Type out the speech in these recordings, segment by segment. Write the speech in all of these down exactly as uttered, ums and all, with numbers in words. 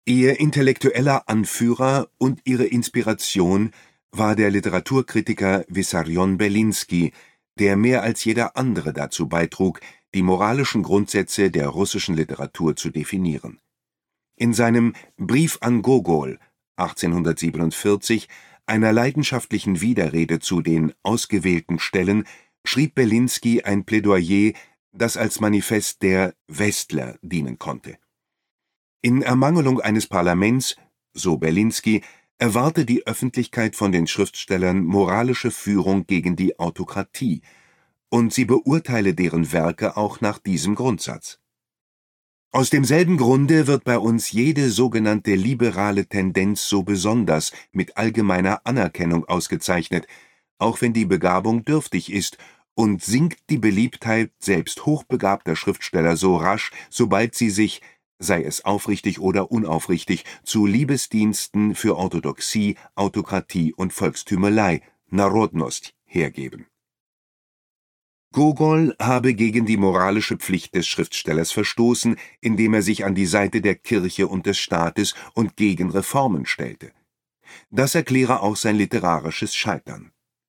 Ihr intellektueller Anführer und ihre Inspiration war der Literaturkritiker Wissarion Bellinski, der mehr als jeder andere dazu beitrug, die moralischen Grundsätze der russischen Literatur zu definieren. In seinem Brief an Gogol achtzehnhundertsiebenundvierzig, einer leidenschaftlichen Widerrede zu den ausgewählten Stellen, schrieb Bellinski ein Plädoyer, das als Manifest der Westler dienen konnte. In Ermangelung eines Parlaments, so Bellinski, erwarte die Öffentlichkeit von den Schriftstellern moralische Führung gegen die Autokratie, und sie beurteile deren Werke auch nach diesem Grundsatz. Aus demselben Grunde wird bei uns jede sogenannte liberale Tendenz so besonders mit allgemeiner Anerkennung ausgezeichnet, auch wenn die Begabung dürftig ist, und sinkt die Beliebtheit selbst hochbegabter Schriftsteller so rasch, sobald sie sich, sei es aufrichtig oder unaufrichtig, zu Liebesdiensten für Orthodoxie, Autokratie und Volkstümelei, Narodnost, hergeben. Gogol habe gegen die moralische Pflicht des Schriftstellers verstoßen, indem er sich an die Seite der Kirche und des Staates und gegen Reformen stellte. Das erkläre auch sein literarisches Scheitern.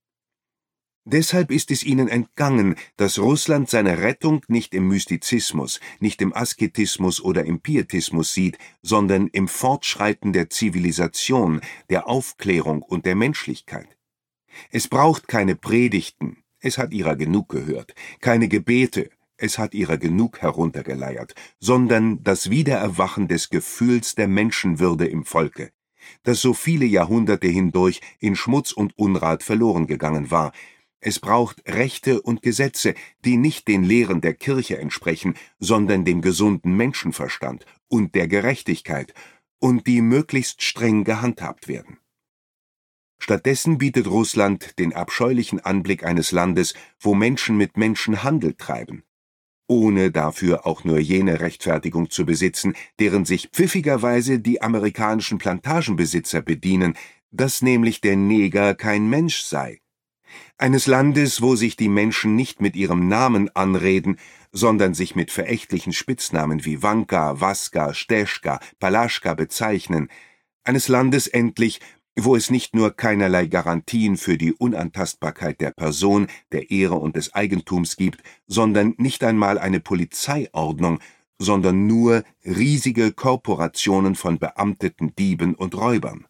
Deshalb ist es ihnen entgangen, dass Russland seine Rettung nicht im Mystizismus, nicht im Asketismus oder im Pietismus sieht, sondern im Fortschreiten der Zivilisation, der Aufklärung und der Menschlichkeit. Es braucht keine Predigten, es hat ihrer genug gehört, keine Gebete, es hat ihrer genug heruntergeleiert, sondern das Wiedererwachen des Gefühls der Menschenwürde im Volke, das so viele Jahrhunderte hindurch in Schmutz und Unrat verloren gegangen war. Es braucht Rechte und Gesetze, die nicht den Lehren der Kirche entsprechen, sondern dem gesunden Menschenverstand und der Gerechtigkeit, und die möglichst streng gehandhabt werden. Stattdessen bietet Russland den abscheulichen Anblick eines Landes, wo Menschen mit Menschen Handel treiben, ohne dafür auch nur jene Rechtfertigung zu besitzen, deren sich pfiffigerweise die amerikanischen Plantagenbesitzer bedienen, dass nämlich der Neger kein Mensch sei. Eines Landes, wo sich die Menschen nicht mit ihrem Namen anreden, sondern sich mit verächtlichen Spitznamen wie Wanka, Waska, Steschka, Palaschka bezeichnen. Eines Landes endlich, wo es nicht nur keinerlei Garantien für die Unantastbarkeit der Person, der Ehre und des Eigentums gibt, sondern nicht einmal eine Polizeiordnung, sondern nur riesige Korporationen von beamteten Dieben und Räubern.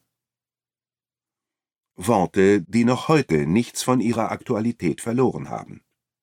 Worte, die noch heute nichts von ihrer Aktualität verloren haben.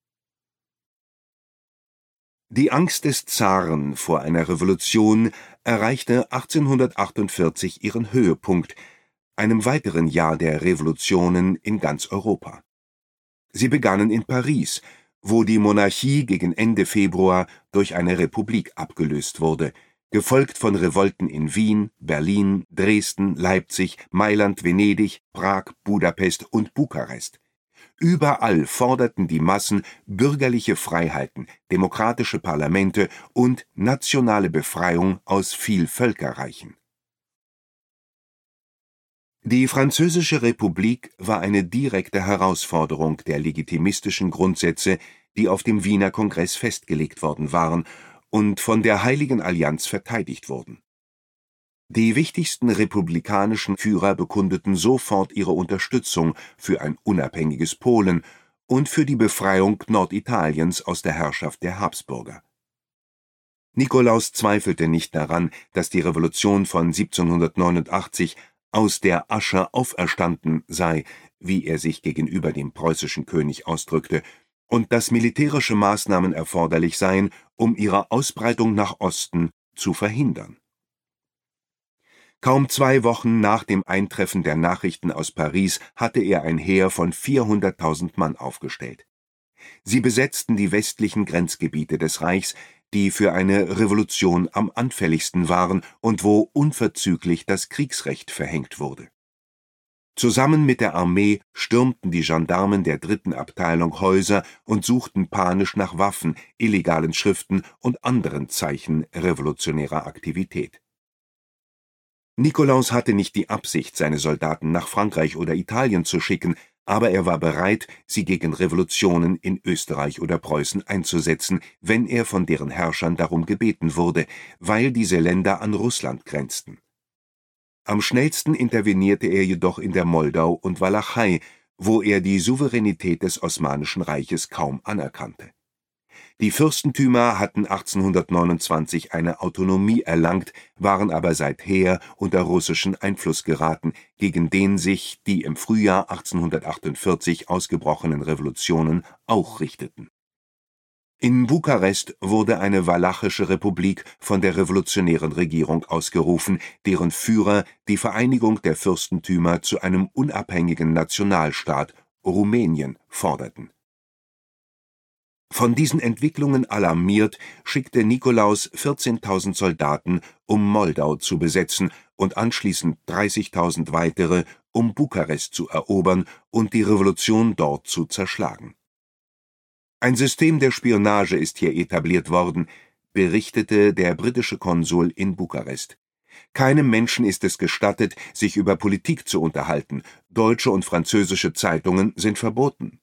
Die Angst des Zaren vor einer Revolution erreichte achtzehnhundertachtundvierzig ihren Höhepunkt, einem weiteren Jahr der Revolutionen in ganz Europa. Sie begannen in Paris, wo die Monarchie gegen Ende Februar durch eine Republik abgelöst wurde, gefolgt von Revolten in Wien, Berlin, Dresden, Leipzig, Mailand, Venedig, Prag, Budapest und Bukarest. Überall forderten die Massen bürgerliche Freiheiten, demokratische Parlamente und nationale Befreiung aus Vielvölkerreichen. Die Französische Republik war eine direkte Herausforderung der legitimistischen Grundsätze, die auf dem Wiener Kongress festgelegt worden waren und von der Heiligen Allianz verteidigt wurden. Die wichtigsten republikanischen Führer bekundeten sofort ihre Unterstützung für ein unabhängiges Polen und für die Befreiung Norditaliens aus der Herrschaft der Habsburger. Nikolaus zweifelte nicht daran, dass die Revolution von siebzehnhundertneunundachtzig aus der Asche auferstanden sei, wie er sich gegenüber dem preußischen König ausdrückte, und dass militärische Maßnahmen erforderlich seien, um ihre Ausbreitung nach Osten zu verhindern. Kaum zwei Wochen nach dem Eintreffen der Nachrichten aus Paris hatte er ein Heer von vierhunderttausend Mann aufgestellt. Sie besetzten die westlichen Grenzgebiete des Reichs, die für eine Revolution am anfälligsten waren und wo unverzüglich das Kriegsrecht verhängt wurde. Zusammen mit der Armee stürmten die Gendarmen der dritten Abteilung Häuser und suchten panisch nach Waffen, illegalen Schriften und anderen Zeichen revolutionärer Aktivität. Nikolaus hatte nicht die Absicht, seine Soldaten nach Frankreich oder Italien zu schicken, aber er war bereit, sie gegen Revolutionen in Österreich oder Preußen einzusetzen, wenn er von deren Herrschern darum gebeten wurde, weil diese Länder an Russland grenzten. Am schnellsten intervenierte er jedoch in der Moldau und Walachei, wo er die Souveränität des Osmanischen Reiches kaum anerkannte. Die Fürstentümer hatten achtzehnhundertneunundzwanzig eine Autonomie erlangt, waren aber seither unter russischen Einfluss geraten, gegen den sich die im Frühjahr achtzehnhundertachtundvierzig ausgebrochenen Revolutionen auch richteten. In Bukarest wurde eine walachische Republik von der revolutionären Regierung ausgerufen, deren Führer die Vereinigung der Fürstentümer zu einem unabhängigen Nationalstaat, Rumänien, forderten. Von diesen Entwicklungen alarmiert, schickte Nikolaus vierzehntausend Soldaten, um Moldau zu besetzen, und anschließend dreißigtausend weitere, um Bukarest zu erobern und die Revolution dort zu zerschlagen. Ein System der Spionage ist hier etabliert worden, berichtete der britische Konsul in Bukarest. Keinem Menschen ist es gestattet, sich über Politik zu unterhalten, deutsche und französische Zeitungen sind verboten.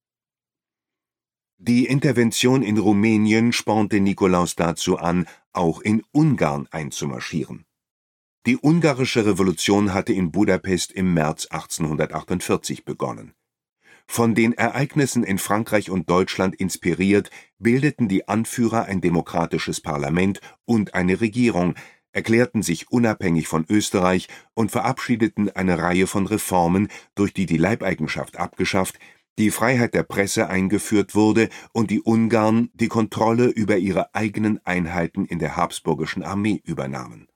Die Intervention in Rumänien spornte Nikolaus dazu an, auch in Ungarn einzumarschieren. Die ungarische Revolution hatte in Budapest im März achtzehnhundertachtundvierzig begonnen. Von den Ereignissen in Frankreich und Deutschland inspiriert, bildeten die Anführer ein demokratisches Parlament und eine Regierung, erklärten sich unabhängig von Österreich und verabschiedeten eine Reihe von Reformen, durch die die Leibeigenschaft abgeschafft, die Freiheit der Presse eingeführt wurde und die Ungarn die Kontrolle über ihre eigenen Einheiten in der habsburgischen Armee übernahmen.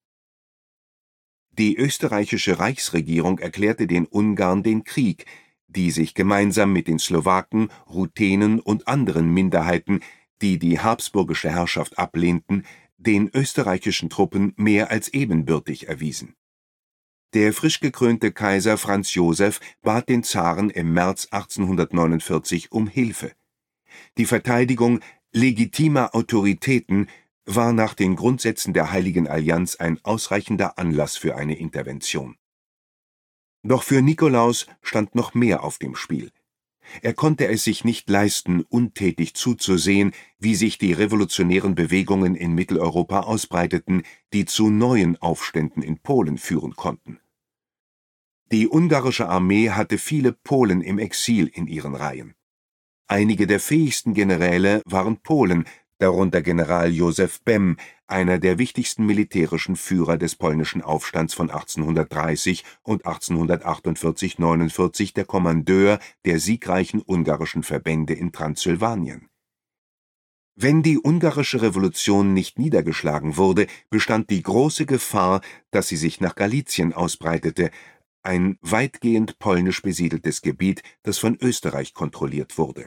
Die österreichische Reichsregierung erklärte den Ungarn den Krieg, die sich gemeinsam mit den Slowaken, Ruthenen und anderen Minderheiten, die die habsburgische Herrschaft ablehnten, den österreichischen Truppen mehr als ebenbürtig erwiesen. Der frisch gekrönte Kaiser Franz Josef bat den Zaren im März achtzehnhundertneunundvierzig um Hilfe. Die Verteidigung legitimer Autoritäten war nach den Grundsätzen der Heiligen Allianz ein ausreichender Anlass für eine Intervention. Doch für Nikolaus stand noch mehr auf dem Spiel. Er konnte es sich nicht leisten, untätig zuzusehen, wie sich die revolutionären Bewegungen in Mitteleuropa ausbreiteten, die zu neuen Aufständen in Polen führen konnten. Die ungarische Armee hatte viele Polen im Exil in ihren Reihen. Einige der fähigsten Generäle waren Polen, darunter General Józef Bem, einer der wichtigsten militärischen Führer des polnischen Aufstands von achtzehnhundertdreißig und achtzehnhundertachtundvierzig neunundvierzig, der Kommandeur der siegreichen ungarischen Verbände in Transsilvanien. Wenn die ungarische Revolution nicht niedergeschlagen wurde, bestand die große Gefahr, dass sie sich nach Galizien ausbreitete, ein weitgehend polnisch besiedeltes Gebiet, das von Österreich kontrolliert wurde.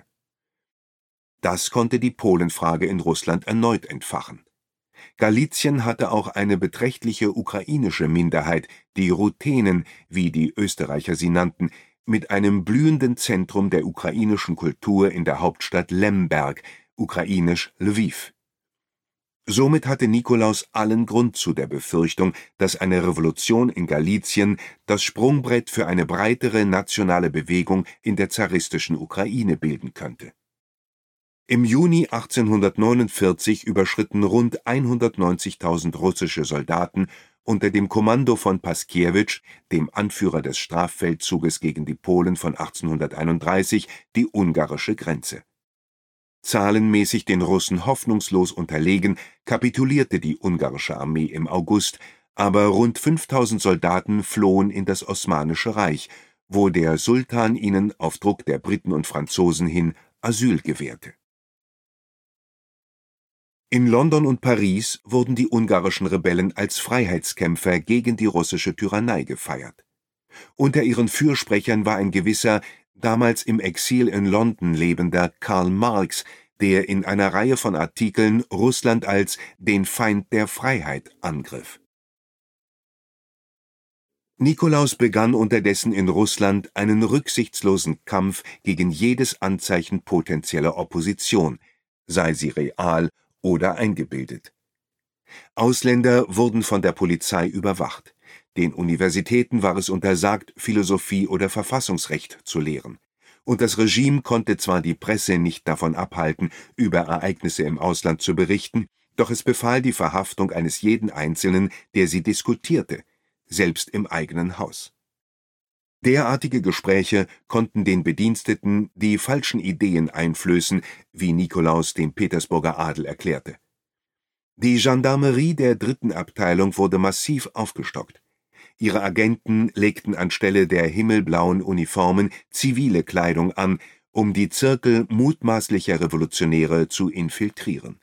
Das konnte die Polenfrage in Russland erneut entfachen. Galizien hatte auch eine beträchtliche ukrainische Minderheit, die Ruthenen, wie die Österreicher sie nannten, mit einem blühenden Zentrum der ukrainischen Kultur in der Hauptstadt Lemberg, ukrainisch Lwiw. Somit hatte Nikolaus allen Grund zu der Befürchtung, dass eine Revolution in Galizien das Sprungbrett für eine breitere nationale Bewegung in der zaristischen Ukraine bilden könnte. Im Juni achtzehnhundertneunundvierzig überschritten rund hundertneunzigtausend russische Soldaten unter dem Kommando von Paskiewicz, dem Anführer des Straffeldzuges gegen die Polen von achtzehnhunderteinunddreißig, die ungarische Grenze. Zahlenmäßig den Russen hoffnungslos unterlegen, kapitulierte die ungarische Armee im August, aber rund fünftausend Soldaten flohen in das Osmanische Reich, wo der Sultan ihnen auf Druck der Briten und Franzosen hin Asyl gewährte. In London und Paris wurden die ungarischen Rebellen als Freiheitskämpfer gegen die russische Tyrannei gefeiert. Unter ihren Fürsprechern war ein gewisser, damals im Exil in London lebender Karl Marx, der in einer Reihe von Artikeln Russland als den Feind der Freiheit angriff. Nikolaus begann unterdessen in Russland einen rücksichtslosen Kampf gegen jedes Anzeichen potenzieller Opposition, sei sie real oder eingebildet. Ausländer wurden von der Polizei überwacht. Den Universitäten war es untersagt, Philosophie oder Verfassungsrecht zu lehren. Und das Regime konnte zwar die Presse nicht davon abhalten, über Ereignisse im Ausland zu berichten, doch es befahl die Verhaftung eines jeden Einzelnen, der sie diskutierte. selbst im eigenen Haus. Derartige Gespräche konnten den Bediensteten die falschen Ideen einflößen, wie Nikolaus dem Petersburger Adel erklärte. Die Gendarmerie der dritten Abteilung wurde massiv aufgestockt. Ihre Agenten legten anstelle der himmelblauen Uniformen zivile Kleidung an, um die Zirkel mutmaßlicher Revolutionäre zu infiltrieren.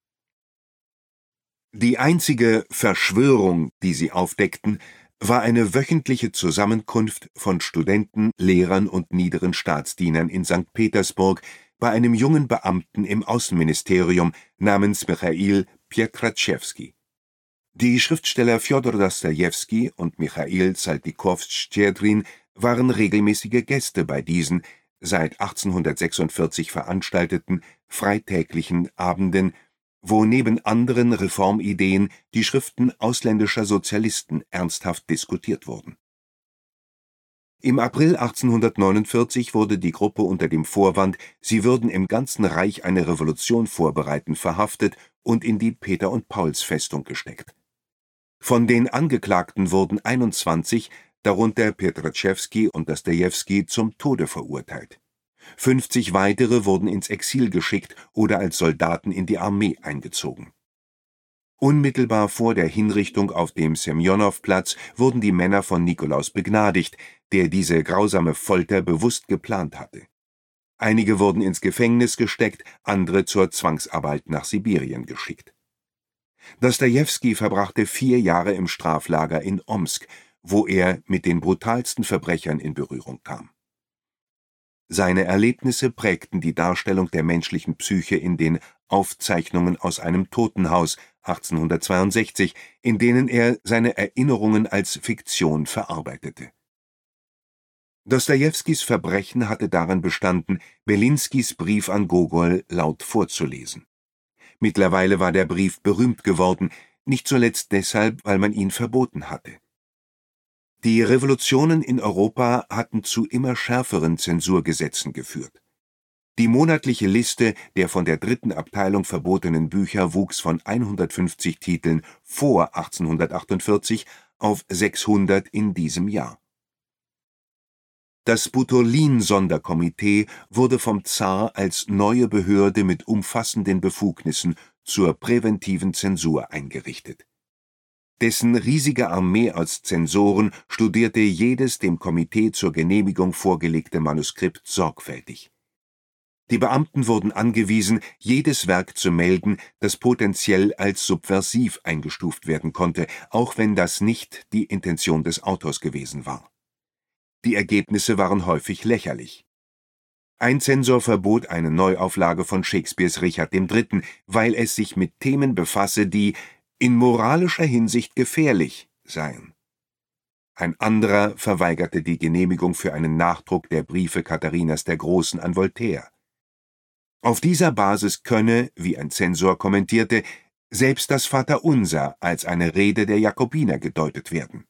Die einzige Verschwörung, die sie aufdeckten, war eine wöchentliche Zusammenkunft von Studenten, Lehrern und niederen Staatsdienern in Sankt Petersburg bei einem jungen Beamten im Außenministerium namens Michail Pietraszewski. Die Schriftsteller Fjodor Dostojewski und Michail Saltykov-Schtschedrin waren regelmäßige Gäste bei diesen seit achtzehnhundertsechsundvierzig veranstalteten freitäglichen Abenden, wo neben anderen Reformideen die Schriften ausländischer Sozialisten ernsthaft diskutiert wurden. Im April achtzehnhundertneunundvierzig wurde die Gruppe unter dem Vorwand, sie würden im ganzen Reich eine Revolution vorbereiten, verhaftet und in die Peter- und Pauls-Festung gesteckt. Von den Angeklagten wurden einundzwanzig, darunter Pietraszewski und Dostojewski, zum Tode verurteilt. fünfzig weitere wurden ins Exil geschickt oder als Soldaten in die Armee eingezogen. Unmittelbar vor der Hinrichtung auf dem Semjonow-Platz wurden die Männer von Nikolaus begnadigt, der diese grausame Folter bewusst geplant hatte. Einige wurden ins Gefängnis gesteckt, andere zur Zwangsarbeit nach Sibirien geschickt. Dostojewski verbrachte vier Jahre im Straflager in Omsk, wo er mit den brutalsten Verbrechern in Berührung kam. Seine Erlebnisse prägten die Darstellung der menschlichen Psyche in den Aufzeichnungen aus einem Totenhaus achtzehnhundertzweiundsechzig, in denen er seine Erinnerungen als Fiktion verarbeitete. Dostojewskis Verbrechen hatte darin bestanden, Belinskis Brief an Gogol laut vorzulesen. Mittlerweile war der Brief berühmt geworden, nicht zuletzt deshalb, weil man ihn verboten hatte. Die Revolutionen in Europa hatten zu immer schärferen Zensurgesetzen geführt. Die monatliche Liste der von der dritten Abteilung verbotenen Bücher wuchs von hundertfünfzig Titeln vor achtzehnhundertachtundvierzig auf sechshundert in diesem Jahr. Das Butolin-Sonderkomitee wurde vom Zar als neue Behörde mit umfassenden Befugnissen zur präventiven Zensur eingerichtet. Dessen riesige Armee aus Zensoren studierte jedes dem Komitee zur Genehmigung vorgelegte Manuskript sorgfältig. Die Beamten wurden angewiesen, jedes Werk zu melden, das potenziell als subversiv eingestuft werden konnte, auch wenn das nicht die Intention des Autors gewesen war. Die Ergebnisse waren häufig lächerlich. Ein Zensor verbot eine Neuauflage von Shakespeares Richard der Dritte., weil es sich mit Themen befasse, die in moralischer Hinsicht gefährlich seien. Ein anderer verweigerte die Genehmigung für einen Nachdruck der Briefe Katharinas der Großen an Voltaire. Auf dieser Basis könne, wie ein Zensor kommentierte, selbst das Vaterunser als eine Rede der Jakobiner gedeutet werden.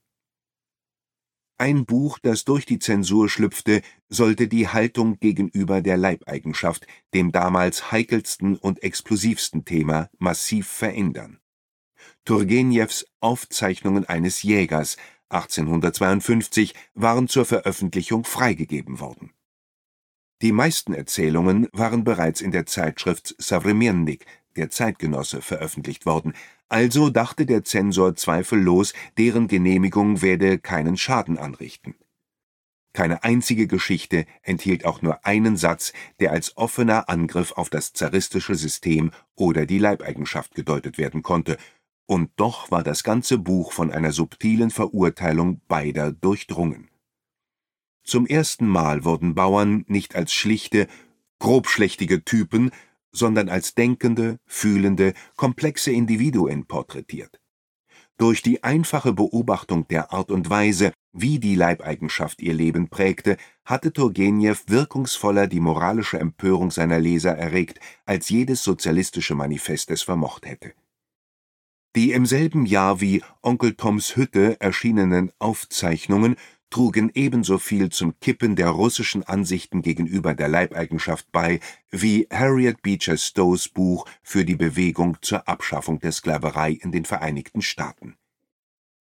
Ein Buch, das durch die Zensur schlüpfte, sollte die Haltung gegenüber der Leibeigenschaft, dem damals heikelsten und explosivsten Thema, massiv verändern. Turgenjews Aufzeichnungen eines Jägers achtzehnhundertzweiundfünfzig waren zur Veröffentlichung freigegeben worden. Die meisten Erzählungen waren bereits in der Zeitschrift Sowremennik, der Zeitgenosse, veröffentlicht worden, also dachte der Zensor zweifellos, deren Genehmigung werde keinen Schaden anrichten. Keine einzige Geschichte enthielt auch nur einen Satz, der als offener Angriff auf das zaristische System oder die Leibeigenschaft gedeutet werden konnte, und doch war das ganze Buch von einer subtilen Verurteilung beider durchdrungen. Zum ersten Mal wurden Bauern nicht als schlichte, grobschlächtige Typen, sondern als denkende, fühlende, komplexe Individuen porträtiert. Durch die einfache Beobachtung der Art und Weise, wie die Leibeigenschaft ihr Leben prägte, hatte Turgenjew wirkungsvoller die moralische Empörung seiner Leser erregt, als jedes sozialistische Manifest es vermocht hätte. Die im selben Jahr wie Onkel Toms Hütte erschienenen Aufzeichnungen trugen ebenso viel zum Kippen der russischen Ansichten gegenüber der Leibeigenschaft bei wie Harriet Beecher Stowes Buch für die Bewegung zur Abschaffung der Sklaverei in den Vereinigten Staaten.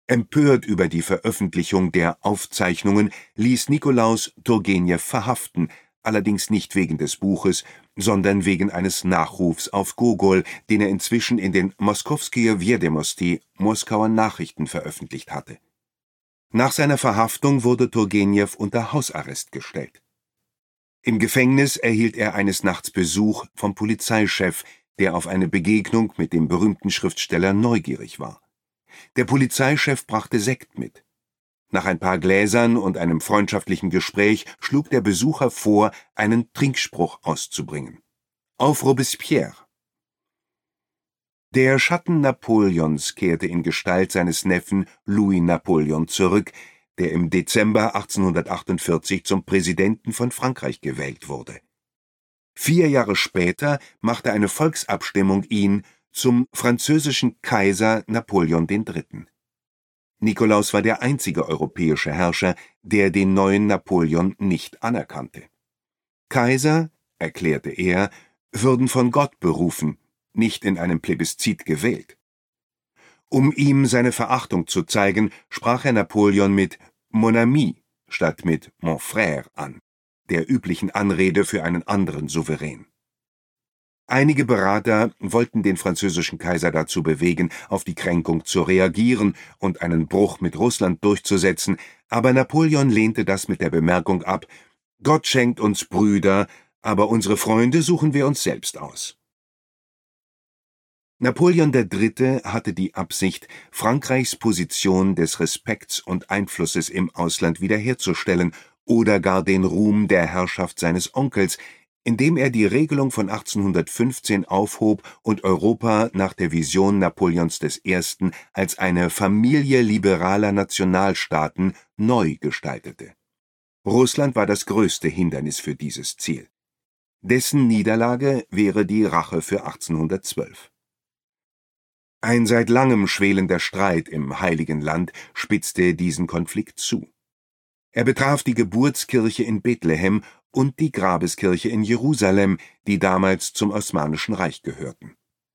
Empört über die Veröffentlichung der Aufzeichnungen ließ Nikolaus Turgenew verhaften, allerdings nicht wegen des Buches, sondern wegen eines Nachrufs auf Gogol, den er inzwischen in den Moskowskier Wiedemosti, Moskauer Nachrichten, veröffentlicht hatte. Nach seiner Verhaftung wurde Turgenew unter Hausarrest gestellt. Im Gefängnis erhielt er eines Nachts Besuch vom Polizeichef, der auf eine Begegnung mit dem berühmten Schriftsteller neugierig war. Der Polizeichef brachte Sekt mit. Nach ein paar Gläsern und einem freundschaftlichen Gespräch schlug der Besucher vor, einen Trinkspruch auszubringen. Auf Robespierre! Der Schatten Napoleons kehrte in Gestalt seines Neffen Louis Napoleon zurück, der im Dezember achtzehnhundertachtundvierzig zum Präsidenten von Frankreich gewählt wurde. Vier Jahre später machte eine Volksabstimmung ihn zum französischen Kaiser Napoleon der Dritte. Nikolaus war der einzige europäische Herrscher, der den neuen Napoleon nicht anerkannte. Kaiser, erklärte er, würden von Gott berufen, nicht in einem Plebiszit gewählt. Um ihm seine Verachtung zu zeigen, sprach er Napoleon mit Mon ami statt mit Mon frère an, der üblichen Anrede für einen anderen Souverän. Einige Berater wollten den französischen Kaiser dazu bewegen, auf die Kränkung zu reagieren und einen Bruch mit Russland durchzusetzen, aber Napoleon lehnte das mit der Bemerkung ab: Gott schenkt uns Brüder, aber unsere Freunde suchen wir uns selbst aus. Napoleon der Dritte hatte die Absicht, Frankreichs Position des Respekts und Einflusses im Ausland wiederherzustellen oder gar den Ruhm der Herrschaft seines Onkels, indem er die Regelung von achtzehnhundertfünfzehn aufhob und Europa nach der Vision Napoleons des Ersten als eine Familie liberaler Nationalstaaten neu gestaltete. Russland war das größte Hindernis für dieses Ziel. Dessen Niederlage wäre die Rache für achtzehnhundertzwölf. Ein seit langem schwelender Streit im Heiligen Land spitzte diesen Konflikt zu. Er betraf die Geburtskirche in Bethlehem und die Grabeskirche in Jerusalem, die damals zum Osmanischen Reich gehörten.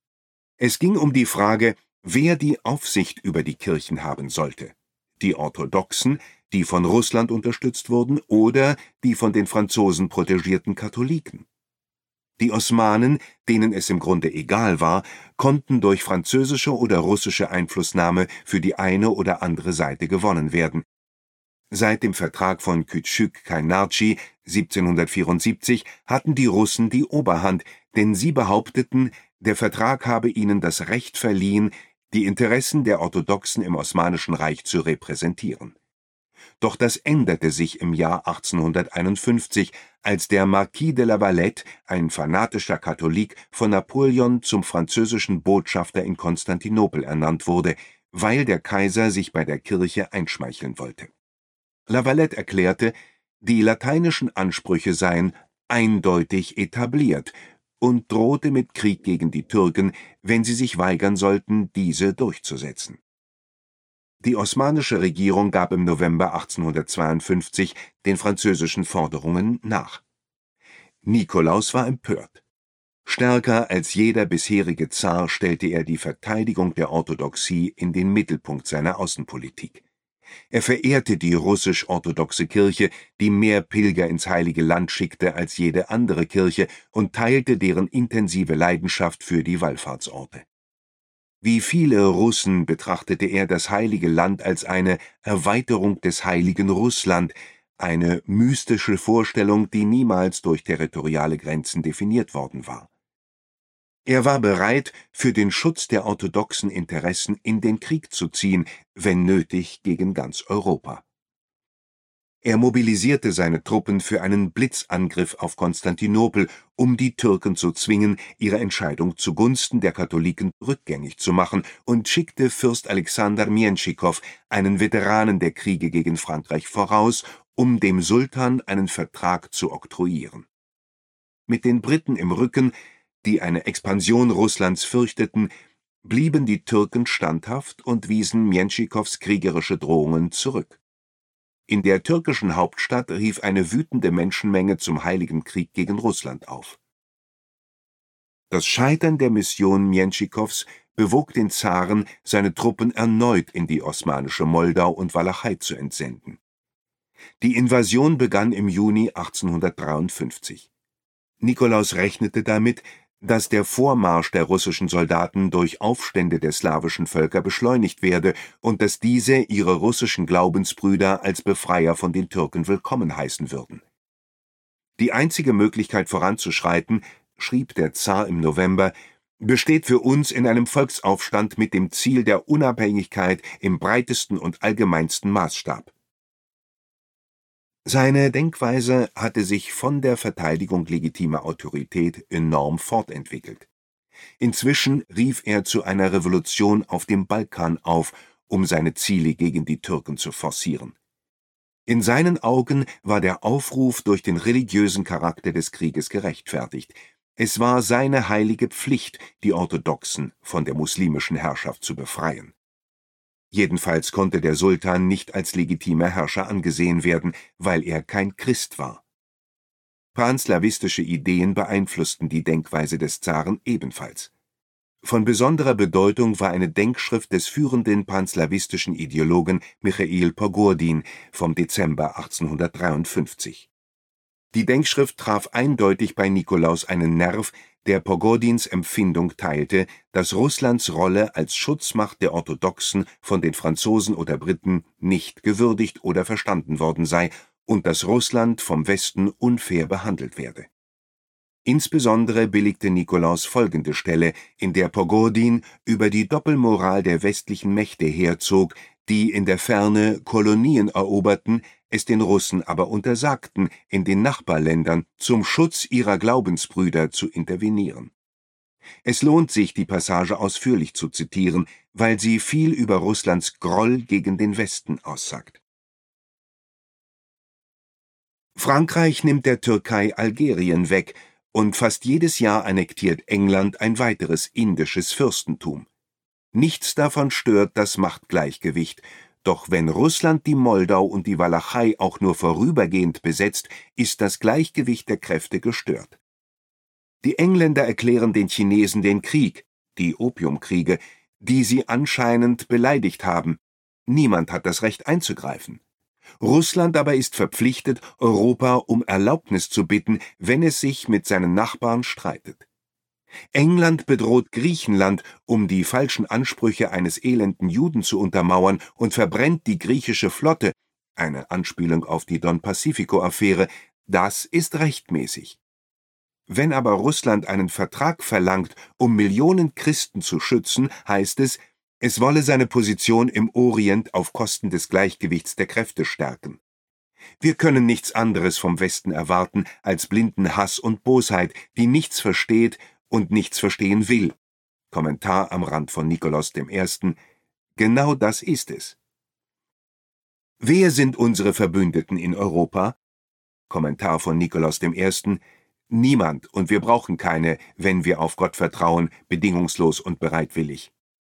Es ging um die Frage, wer die Aufsicht über die Kirchen haben sollte: die Orthodoxen, die von Russland unterstützt wurden, oder die von den Franzosen protegierten Katholiken. Die Osmanen, denen es im Grunde egal war, konnten durch französische oder russische Einflussnahme für die eine oder andere Seite gewonnen werden. Seit dem Vertrag von Küçük-Kaynarca siebzehnhundertvierundsiebzig hatten die Russen die Oberhand, denn sie behaupteten, der Vertrag habe ihnen das Recht verliehen, die Interessen der Orthodoxen im Osmanischen Reich zu repräsentieren. Doch das änderte sich im Jahr achtzehnhunderteinundfünfzig, als der Marquis de la Valette, ein fanatischer Katholik, von Napoleon zum französischen Botschafter in Konstantinopel ernannt wurde, weil der Kaiser sich bei der Kirche einschmeicheln wollte. La Valette erklärte, die lateinischen Ansprüche seien eindeutig etabliert und drohte mit Krieg gegen die Türken, wenn sie sich weigern sollten, diese durchzusetzen. Die osmanische Regierung gab im November achtzehnhundertzweiundfünfzig den französischen Forderungen nach. Nikolaus war empört. Stärker als jeder bisherige Zar stellte er die Verteidigung der Orthodoxie in den Mittelpunkt seiner Außenpolitik. Er verehrte die russisch-orthodoxe Kirche, die mehr Pilger ins Heilige Land schickte als jede andere Kirche, und teilte deren intensive Leidenschaft für die Wallfahrtsorte. Wie viele Russen betrachtete er das Heilige Land als eine Erweiterung des heiligen Russland, eine mystische Vorstellung, die niemals durch territoriale Grenzen definiert worden war. Er war bereit, für den Schutz der orthodoxen Interessen in den Krieg zu ziehen, wenn nötig gegen ganz Europa. Er mobilisierte seine Truppen für einen Blitzangriff auf Konstantinopel, um die Türken zu zwingen, ihre Entscheidung zugunsten der Katholiken rückgängig zu machen, und schickte Fürst Alexander Menschikow, einen Veteranen der Kriege gegen Frankreich, voraus, um dem Sultan einen Vertrag zu oktroyieren. Mit den Briten im Rücken, die eine Expansion Russlands fürchteten, blieben die Türken standhaft und wiesen Menschikows kriegerische Drohungen zurück. In der türkischen Hauptstadt rief eine wütende Menschenmenge zum Heiligen Krieg gegen Russland auf. Das Scheitern der Mission Menschikows bewog den Zaren, seine Truppen erneut in die osmanische Moldau und Walachei zu entsenden. Die Invasion begann im Juni achtzehnhundertdreiundfünfzig. Nikolaus rechnete damit, dass der Vormarsch der russischen Soldaten durch Aufstände der slawischen Völker beschleunigt werde und dass diese ihre russischen Glaubensbrüder als Befreier von den Türken willkommen heißen würden. Die einzige Möglichkeit voranzuschreiten, schrieb der Zar im November, besteht für uns in einem Volksaufstand mit dem Ziel der Unabhängigkeit im breitesten und allgemeinsten Maßstab. Seine Denkweise hatte sich von der Verteidigung legitimer Autorität enorm fortentwickelt. Inzwischen rief er zu einer Revolution auf dem Balkan auf, um seine Ziele gegen die Türken zu forcieren. In seinen Augen war der Aufruf durch den religiösen Charakter des Krieges gerechtfertigt. Es war seine heilige Pflicht, die Orthodoxen von der muslimischen Herrschaft zu befreien. Jedenfalls konnte der Sultan nicht als legitimer Herrscher angesehen werden, weil er kein Christ war. Panslawistische Ideen beeinflussten die Denkweise des Zaren ebenfalls. Von besonderer Bedeutung war eine Denkschrift des führenden panslawistischen Ideologen Michail Pogordin vom Dezember achtzehnhundertdreiundfünfzig. Die Denkschrift traf eindeutig bei Nikolaus einen Nerv, der Pogordins Empfindung teilte, dass Russlands Rolle als Schutzmacht der Orthodoxen von den Franzosen oder Briten nicht gewürdigt oder verstanden worden sei und dass Russland vom Westen unfair behandelt werde. Insbesondere billigte Nikolaus folgende Stelle, in der Pogordin über die Doppelmoral der westlichen Mächte herzog, die in der Ferne Kolonien eroberten, es den Russen aber untersagten, in den Nachbarländern zum Schutz ihrer Glaubensbrüder zu intervenieren. Es lohnt sich, die Passage ausführlich zu zitieren, weil sie viel über Russlands Groll gegen den Westen aussagt. Frankreich nimmt der Türkei Algerien weg, und fast jedes Jahr annektiert England ein weiteres indisches Fürstentum. Nichts davon stört das Machtgleichgewicht, doch wenn Russland die Moldau und die Walachei auch nur vorübergehend besetzt, ist das Gleichgewicht der Kräfte gestört. Die Engländer erklären den Chinesen den Krieg, die Opiumkriege, die sie anscheinend beleidigt haben. Niemand hat das Recht einzugreifen. Russland aber ist verpflichtet, Europa um Erlaubnis zu bitten, wenn es sich mit seinen Nachbarn streitet. England bedroht Griechenland, um die falschen Ansprüche eines elenden Juden zu untermauern, und verbrennt die griechische Flotte, eine Anspielung auf die Don Pacifico-Affäre, das ist rechtmäßig. Wenn aber Russland einen Vertrag verlangt, um Millionen Christen zu schützen, heißt es, es wolle seine Position im Orient auf Kosten des Gleichgewichts der Kräfte stärken. Wir können nichts anderes vom Westen erwarten als blinden Hass und Bosheit, die nichts versteht und nichts verstehen will. Kommentar am Rand von Nikolaus dem Ersten. Genau das ist es. Wer sind unsere Verbündeten in Europa? Kommentar von Nikolaus dem Ersten. Niemand, und wir brauchen keine, wenn wir auf Gott vertrauen, bedingungslos und bereitwillig.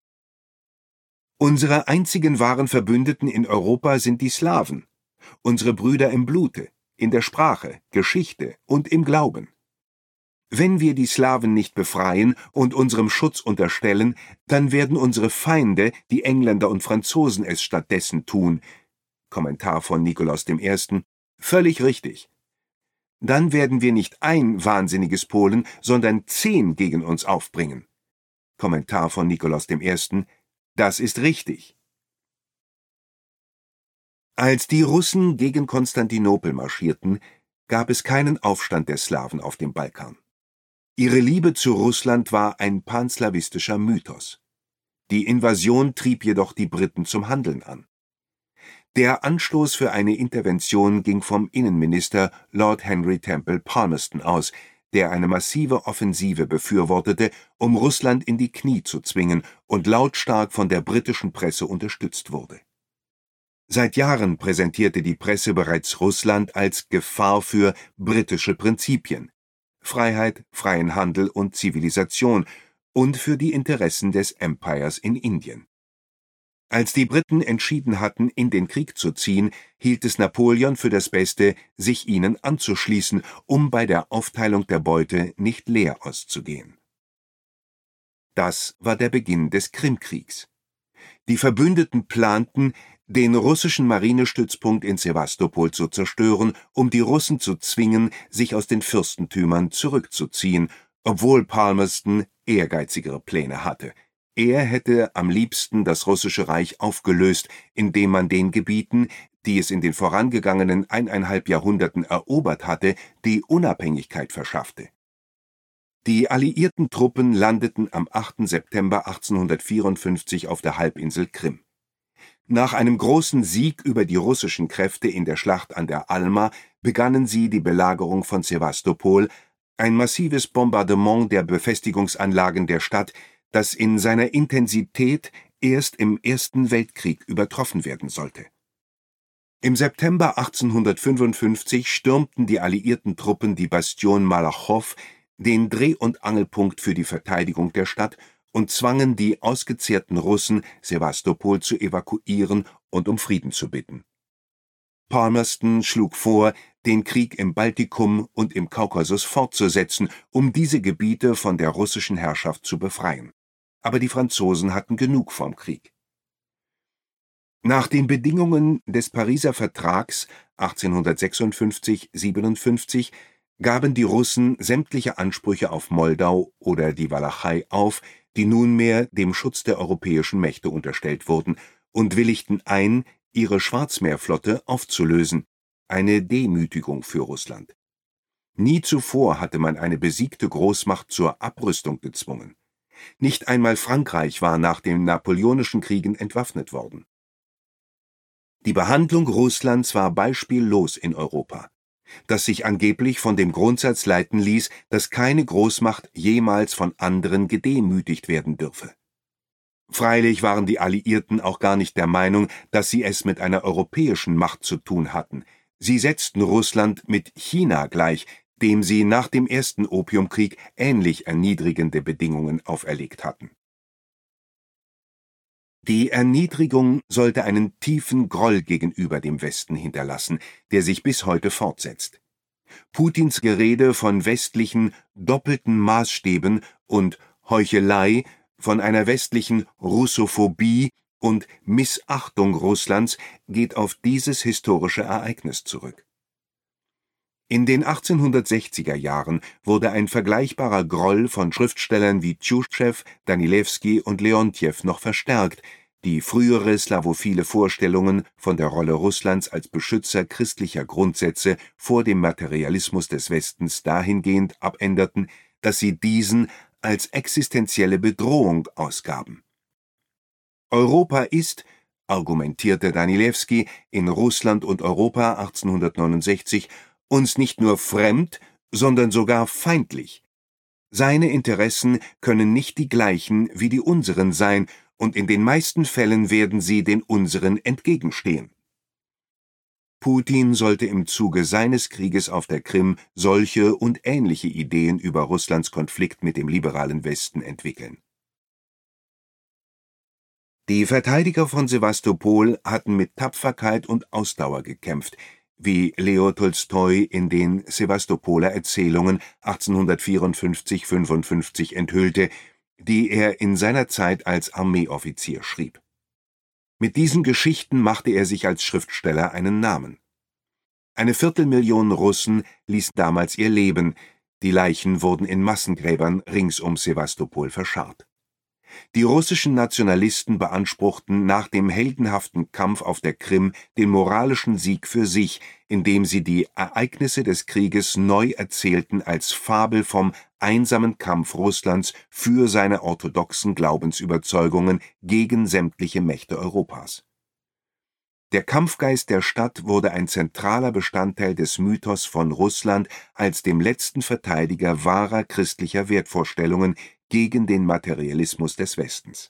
Unsere einzigen wahren Verbündeten in Europa sind die Slawen, unsere Brüder im Blute, in der Sprache, Geschichte und im Glauben. Wenn wir die Slawen nicht befreien und unserem Schutz unterstellen, dann werden unsere Feinde, die Engländer und Franzosen, es stattdessen tun. Kommentar von Nikolaus dem Ersten. Völlig richtig. Dann werden wir nicht ein wahnsinniges Polen, sondern zehn gegen uns aufbringen. Kommentar von Nikolaus dem Ersten. Das ist richtig. Als die Russen gegen Konstantinopel marschierten, gab es keinen Aufstand der Slawen auf dem Balkan. Ihre Liebe zu Russland war ein panslawistischer Mythos. Die Invasion trieb jedoch die Briten zum Handeln an. Der Anstoß für eine Intervention ging vom Innenminister Lord Henry Temple Palmerston aus, der eine massive Offensive befürwortete, um Russland in die Knie zu zwingen und lautstark von der britischen Presse unterstützt wurde. Seit Jahren präsentierte die Presse bereits Russland als Gefahr für britische Prinzipien, Freiheit, freien Handel und Zivilisation und für die Interessen des Empires in Indien. Als die Briten entschieden hatten, in den Krieg zu ziehen, hielt es Napoleon für das Beste, sich ihnen anzuschließen, um bei der Aufteilung der Beute nicht leer auszugehen. Das war der Beginn des Krimkriegs. Die Verbündeten planten, den russischen Marinestützpunkt in Sewastopol zu zerstören, um die Russen zu zwingen, sich aus den Fürstentümern zurückzuziehen, obwohl Palmerston ehrgeizigere Pläne hatte. Er hätte am liebsten das russische Reich aufgelöst, indem man den Gebieten, die es in den vorangegangenen eineinhalb Jahrhunderten erobert hatte, die Unabhängigkeit verschaffte. Die alliierten Truppen landeten am achten September achtzehnhundertvierundfünfzig auf der Halbinsel Krim. Nach einem großen Sieg über die russischen Kräfte in der Schlacht an der Alma begannen sie die Belagerung von Sewastopol, ein massives Bombardement der Befestigungsanlagen der Stadt, das in seiner Intensität erst im Ersten Weltkrieg übertroffen werden sollte. Im September achtzehnhundertfünfundfünfzig stürmten die alliierten Truppen die Bastion Malachow, den Dreh- und Angelpunkt für die Verteidigung der Stadt, und zwangen die ausgezehrten Russen, Sewastopol zu evakuieren und um Frieden zu bitten. Palmerston schlug vor, den Krieg im Baltikum und im Kaukasus fortzusetzen, um diese Gebiete von der russischen Herrschaft zu befreien. Aber die Franzosen hatten genug vom Krieg. Nach den Bedingungen des Pariser Vertrags achtzehnhundertsechsundfünfzig siebenundfünfzig gaben die Russen sämtliche Ansprüche auf Moldau oder die Walachei auf, die nunmehr dem Schutz der europäischen Mächte unterstellt wurden, und willigten ein, ihre Schwarzmeerflotte aufzulösen, eine Demütigung für Russland. Nie zuvor hatte man eine besiegte Großmacht zur Abrüstung gezwungen. Nicht einmal Frankreich war nach den Napoleonischen Kriegen entwaffnet worden. Die Behandlung Russlands war beispiellos in Europa, das sich angeblich von dem Grundsatz leiten ließ, dass keine Großmacht jemals von anderen gedemütigt werden dürfe. Freilich waren die Alliierten auch gar nicht der Meinung, dass sie es mit einer europäischen Macht zu tun hatten. Sie setzten Russland mit China gleich, dem sie nach dem ersten Opiumkrieg ähnlich erniedrigende Bedingungen auferlegt hatten. Die Erniedrigung sollte einen tiefen Groll gegenüber dem Westen hinterlassen, der sich bis heute fortsetzt. Putins Gerede von westlichen doppelten Maßstäben und Heuchelei, von einer westlichen Russophobie und Missachtung Russlands geht auf dieses historische Ereignis zurück. In den achtzehnhundertsechziger Jahren wurde ein vergleichbarer Groll von Schriftstellern wie Tschutschew, Danilewski und Leontjew noch verstärkt, die frühere slavophile Vorstellungen von der Rolle Russlands als Beschützer christlicher Grundsätze vor dem Materialismus des Westens dahingehend abänderten, dass sie diesen als existenzielle Bedrohung ausgaben. Europa ist, argumentierte Danilewski in Russland und Europa achtzehnhundertneunundsechzig, uns nicht nur fremd, sondern sogar feindlich. Seine Interessen können nicht die gleichen wie die unseren sein, und in den meisten Fällen werden sie den unseren entgegenstehen. Putin sollte im Zuge seines Krieges auf der Krim solche und ähnliche Ideen über Russlands Konflikt mit dem liberalen Westen entwickeln. Die Verteidiger von Sewastopol hatten mit Tapferkeit und Ausdauer gekämpft, wie Leo Tolstoi in den Sewastopoler Erzählungen achtzehnhundertvierundfünfzig fünfundfünfzig enthüllte, die er in seiner Zeit als Armeeoffizier schrieb. Mit diesen Geschichten machte er sich als Schriftsteller einen Namen. Eine Viertelmillion Russen ließen damals ihr Leben, die Leichen wurden in Massengräbern rings um Sewastopol verscharrt. Die russischen Nationalisten beanspruchten nach dem heldenhaften Kampf auf der Krim den moralischen Sieg für sich, indem sie die Ereignisse des Krieges neu erzählten als Fabel vom einsamen Kampf Russlands für seine orthodoxen Glaubensüberzeugungen gegen sämtliche Mächte Europas. Der Kampfgeist der Stadt wurde ein zentraler Bestandteil des Mythos von Russland als dem letzten Verteidiger wahrer christlicher Wertvorstellungen gegen den Materialismus des Westens.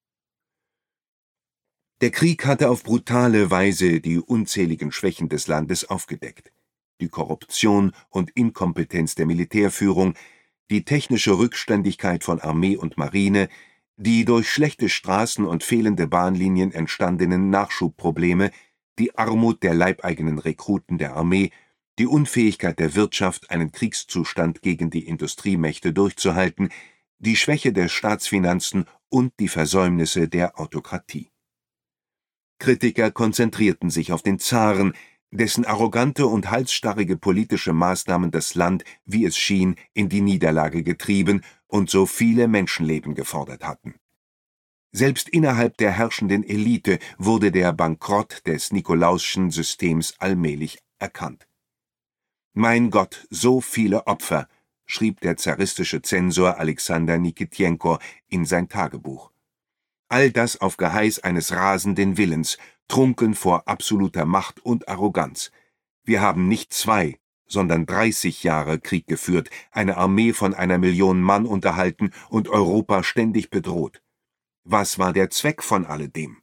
Der Krieg hatte auf brutale Weise die unzähligen Schwächen des Landes aufgedeckt: die Korruption und Inkompetenz der Militärführung, die technische Rückständigkeit von Armee und Marine, die durch schlechte Straßen und fehlende Bahnlinien entstandenen Nachschubprobleme, die Armut der leibeigenen Rekruten der Armee, die Unfähigkeit der Wirtschaft, einen Kriegszustand gegen die Industriemächte durchzuhalten, die Schwäche der Staatsfinanzen und die Versäumnisse der Autokratie. Kritiker konzentrierten sich auf den Zaren, dessen arrogante und halsstarrige politische Maßnahmen das Land, wie es schien, in die Niederlage getrieben und so viele Menschenleben gefordert hatten. Selbst innerhalb der herrschenden Elite wurde der Bankrott des Nikolauschen Systems allmählich erkannt. »Mein Gott, so viele Opfer«, schrieb der zaristische Zensor Alexander Nikitjenko in sein Tagebuch. All das auf Geheiß eines rasenden Willens, trunken vor absoluter Macht und Arroganz. Wir haben nicht zwei, sondern dreißig Jahre Krieg geführt, eine Armee von einer Million Mann unterhalten und Europa ständig bedroht. Was war der Zweck von alledem?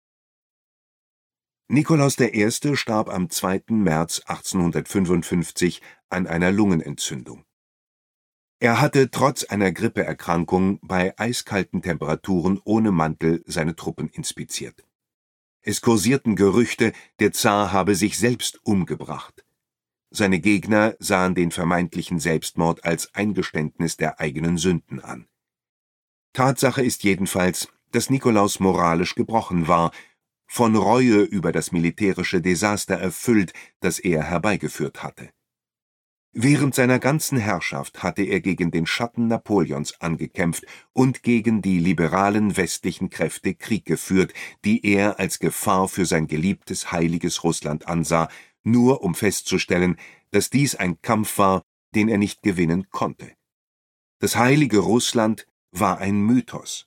Nikolaus der Erste starb am zweiten März achtzehnhundertfünfundfünfzig an einer Lungenentzündung. Er hatte trotz einer Grippeerkrankung bei eiskalten Temperaturen ohne Mantel seine Truppen inspiziert. Es kursierten Gerüchte, der Zar habe sich selbst umgebracht. Seine Gegner sahen den vermeintlichen Selbstmord als Eingeständnis der eigenen Sünden an. Tatsache ist jedenfalls, dass Nikolaus moralisch gebrochen war, von Reue über das militärische Desaster erfüllt, das er herbeigeführt hatte. Während seiner ganzen Herrschaft hatte er gegen den Schatten Napoleons angekämpft und gegen die liberalen westlichen Kräfte Krieg geführt, die er als Gefahr für sein geliebtes heiliges Russland ansah, nur um festzustellen, dass dies ein Kampf war, den er nicht gewinnen konnte. Das heilige Russland war ein Mythos.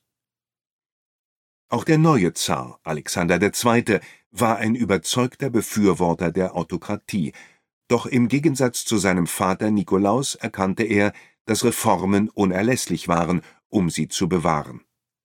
Auch der neue Zar, Alexander der Zweite, war ein überzeugter Befürworter der Autokratie, doch im Gegensatz zu seinem Vater Nikolaus erkannte er, dass Reformen unerlässlich waren, um sie zu bewahren.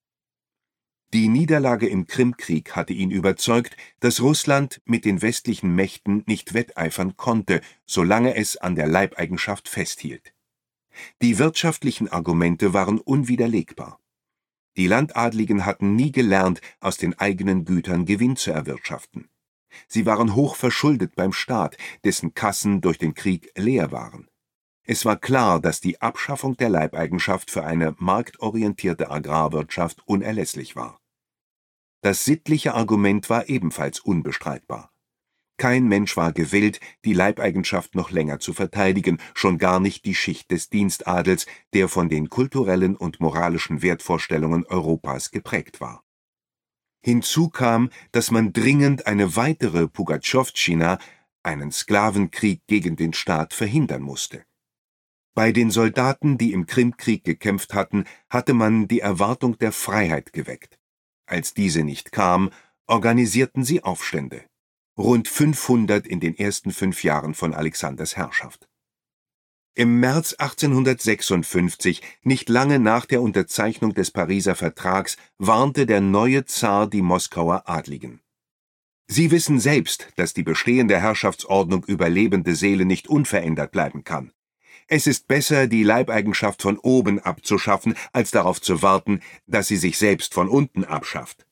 Die Niederlage im Krimkrieg hatte ihn überzeugt, dass Russland mit den westlichen Mächten nicht wetteifern konnte, solange es an der Leibeigenschaft festhielt. Die wirtschaftlichen Argumente waren unwiderlegbar. Die Landadligen hatten nie gelernt, aus den eigenen Gütern Gewinn zu erwirtschaften. Sie waren hoch verschuldet beim Staat, dessen Kassen durch den Krieg leer waren. Es war klar, dass die Abschaffung der Leibeigenschaft für eine marktorientierte Agrarwirtschaft unerlässlich war. Das sittliche Argument war ebenfalls unbestreitbar. Kein Mensch war gewillt, die Leibeigenschaft noch länger zu verteidigen, schon gar nicht die Schicht des Dienstadels, der von den kulturellen und moralischen Wertvorstellungen Europas geprägt war. Hinzu kam, dass man dringend eine weitere Pugatschowtschina, einen Sklavenkrieg gegen den Staat, verhindern musste. Bei den Soldaten, die im Krimkrieg gekämpft hatten, hatte man die Erwartung der Freiheit geweckt. Als diese nicht kam, organisierten sie Aufstände. Rund fünfhundert in den ersten fünf Jahren von Alexanders Herrschaft. Im März achtzehnhundertsechsundfünfzig, nicht lange nach der Unterzeichnung des Pariser Vertrags, warnte der neue Zar die Moskauer Adligen. Sie wissen selbst, dass die bestehende Herrschaftsordnung über lebende Seelen nicht unverändert bleiben kann. Es ist besser, die Leibeigenschaft von oben abzuschaffen, als darauf zu warten, dass sie sich selbst von unten abschafft.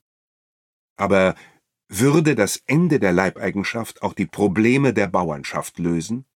Aber würde das Ende der Leibeigenschaft auch die Probleme der Bauernschaft lösen?